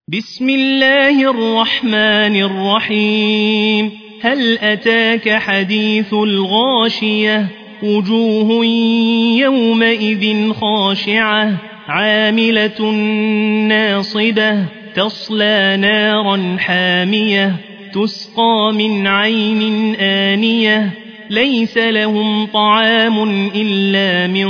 بسم الله الرحمن الرحيم. هل أتاك حديث الغاشية؟ وجوه يومئذ خاشعة عاملة ناصبة تصلى نارا حامية تسقى من عين آنية ليس لهم طعام إلا من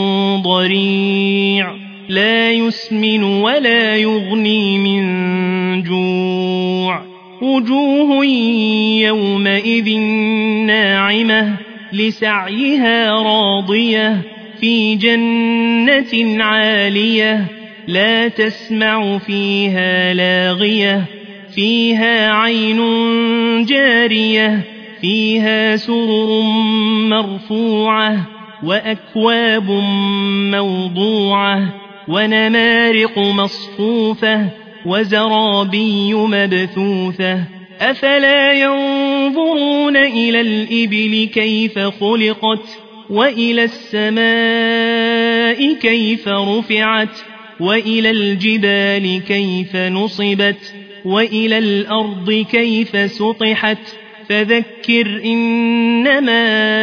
ضريع لا يسمن ولا يغني من جوع. وجوه يومئذ ناعمة لسعيها راضية في جنة عالية لا تسمع فيها لاغية فيها عين جارية فيها سرر مرفوعة وأكواب موضوعة ونمارق مصفوفة وزرابي مبثوثة. أفلا ينظرون إلى الإبل كيف خلقت وإلى السماء كيف رفعت وإلى الجبال كيف نصبت وإلى الأرض كيف سطحت. فذكر إنما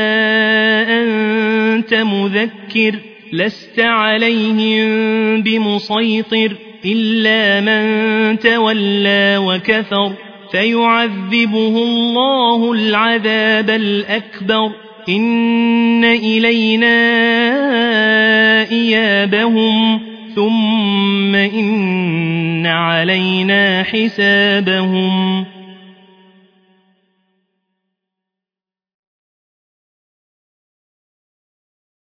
أنت مذكر لست عليهم بمسيطر إلا من تولى وكفر فيعذبه الله العذاب الأكبر. إن إلينا إيابهم ثم إن علينا حسابهم.